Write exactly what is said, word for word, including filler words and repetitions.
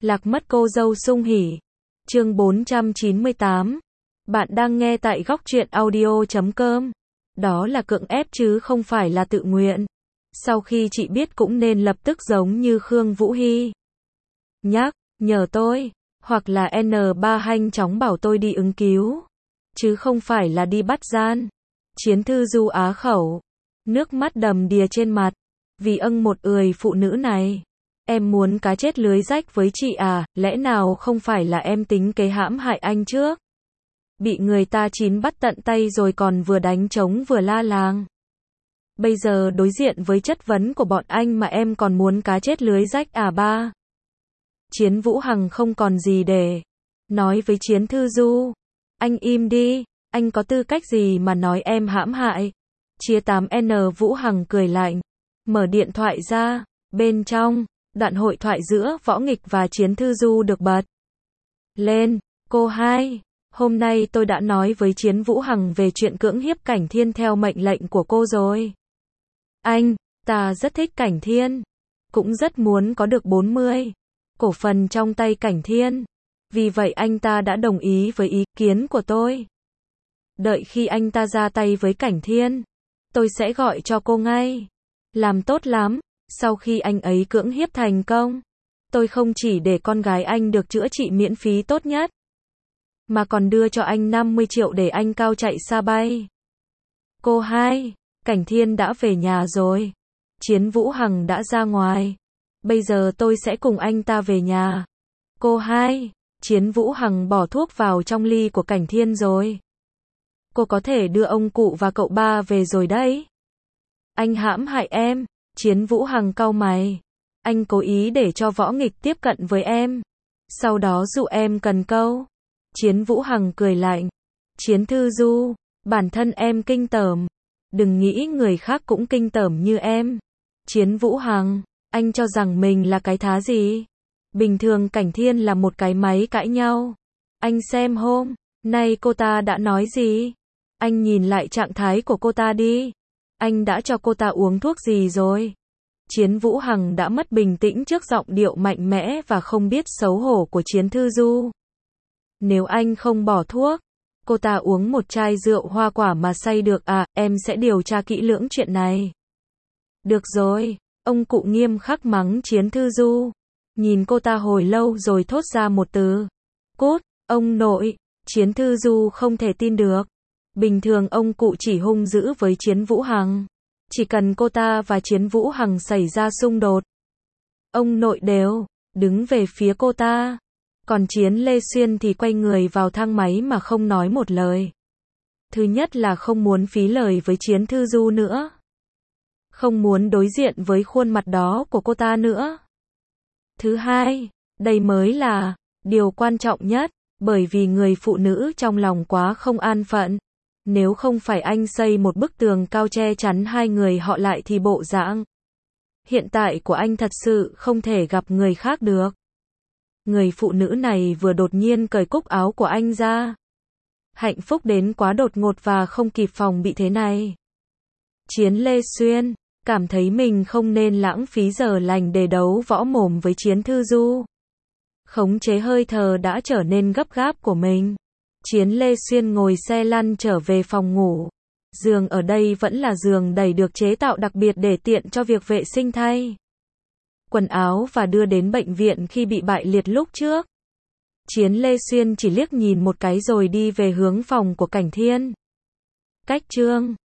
Lạc mất cô dâu sung hỉ. Chương bốn trăm chín mươi tám. Bạn đang nghe tại góc truyện audio chấm com. Đó là cưỡng ép chứ không phải là tự nguyện. Sau khi chị biết cũng nên lập tức giống như Khương Vũ Hy. Nhắc, nhờ tôi, hoặc là en ba nhanh chóng bảo tôi đi ứng cứu. Chứ không phải là đi bắt gian. Chiến thư Du á khẩu. Nước mắt đầm đìa trên mặt. Vì âng một người phụ nữ này. Em muốn cá chết lưới rách với chị à, lẽ nào không phải là em tính kế hãm hại anh trước? Bị người ta chín bắt tận tay rồi còn vừa đánh trống vừa la làng. Bây giờ đối diện với chất vấn của bọn anh mà em còn muốn cá chết lưới rách à ba? Chiến Vũ Hằng không còn gì để nói với Chiến Thư Du. Anh im đi, anh có tư cách gì mà nói em hãm hại? Chia tám N Vũ Hằng cười lạnh, mở điện thoại ra, bên trong, đoạn hội thoại giữa Võ Nghịch và Chiến Thư Du được bật lên. Cô hai, hôm nay tôi đã nói với Chiến Vũ Hằng về chuyện cưỡng hiếp Cảnh Thiên theo mệnh lệnh của cô rồi. Anh, ta rất thích Cảnh Thiên, cũng rất muốn có được bốn mươi cổ phần trong tay Cảnh Thiên. Vì vậy anh ta đã đồng ý với ý kiến của tôi. Đợi khi anh ta ra tay với Cảnh Thiên, tôi sẽ gọi cho cô ngay. Làm tốt lắm, sau khi anh ấy cưỡng hiếp thành công, tôi không chỉ để con gái anh được chữa trị miễn phí tốt nhất, mà còn đưa cho anh năm mươi triệu để anh cao chạy xa bay. Cô hai, Cảnh Thiên đã về nhà rồi. Chiến Vũ Hằng đã ra ngoài. Bây giờ tôi sẽ cùng anh ta về nhà. Cô hai, Chiến Vũ Hằng bỏ thuốc vào trong ly của Cảnh Thiên rồi. Cô có thể đưa ông cụ và cậu ba về rồi đấy. Anh hãm hại em. Chiến Vũ Hằng cau mày. Anh cố ý để cho Võ Nghịch tiếp cận với em. Sau đó dụ em cần câu. Chiến Vũ Hằng cười lạnh. Chiến Thư Du, bản thân em kinh tởm. Đừng nghĩ người khác cũng kinh tởm như em. Chiến Vũ Hằng, anh cho rằng mình là cái thá gì? Bình thường Cảnh Thiên là một cái máy cãi nhau. Anh xem hôm nay cô ta đã nói gì? Anh nhìn lại trạng thái của cô ta đi. Anh đã cho cô ta uống thuốc gì rồi? Chiến Vũ Hằng đã mất bình tĩnh trước giọng điệu mạnh mẽ và không biết xấu hổ của Chiến Thư Du. Nếu anh không bỏ thuốc, cô ta uống một chai rượu hoa quả mà say được à, em sẽ điều tra kỹ lưỡng chuyện này. Được rồi, ông cụ nghiêm khắc mắng Chiến Thư Du. Nhìn cô ta hồi lâu rồi thốt ra một từ. Cút, ông nội. Chiến Thư Du không thể tin được. Bình thường ông cụ chỉ hung dữ với Chiến Vũ Hằng. Chỉ cần cô ta và Chiến Vũ Hằng xảy ra xung đột, ông nội đều đứng về phía cô ta. Còn Chiến Lê Xuyên thì quay người vào thang máy mà không nói một lời. Thứ nhất là không muốn phí lời với Chiến Thư Du nữa. Không muốn đối diện với khuôn mặt đó của cô ta nữa. Thứ hai, đây mới là điều quan trọng nhất, bởi vì người phụ nữ trong lòng quá không an phận. Nếu không phải anh xây một bức tường cao che chắn hai người họ lại thì bộ dạng hiện tại của anh thật sự không thể gặp người khác được. Người phụ nữ này vừa đột nhiên cởi cúc áo của anh ra. Hạnh phúc đến quá đột ngột và không kịp phòng bị thế này. Chiến Lê Xuyên cảm thấy mình không nên lãng phí giờ lành để đấu võ mồm với Chiến Thư Du. Khống chế hơi thở đã trở nên gấp gáp của mình. Chiến Lê Xuyên ngồi xe lăn trở về phòng ngủ. Giường ở đây vẫn là giường đẩy được chế tạo đặc biệt để tiện cho việc vệ sinh thay quần áo và đưa đến bệnh viện khi bị bại liệt lúc trước. Chiến Lê Xuyên chỉ liếc nhìn một cái rồi đi về hướng phòng của Cảnh Thiên. Cách chương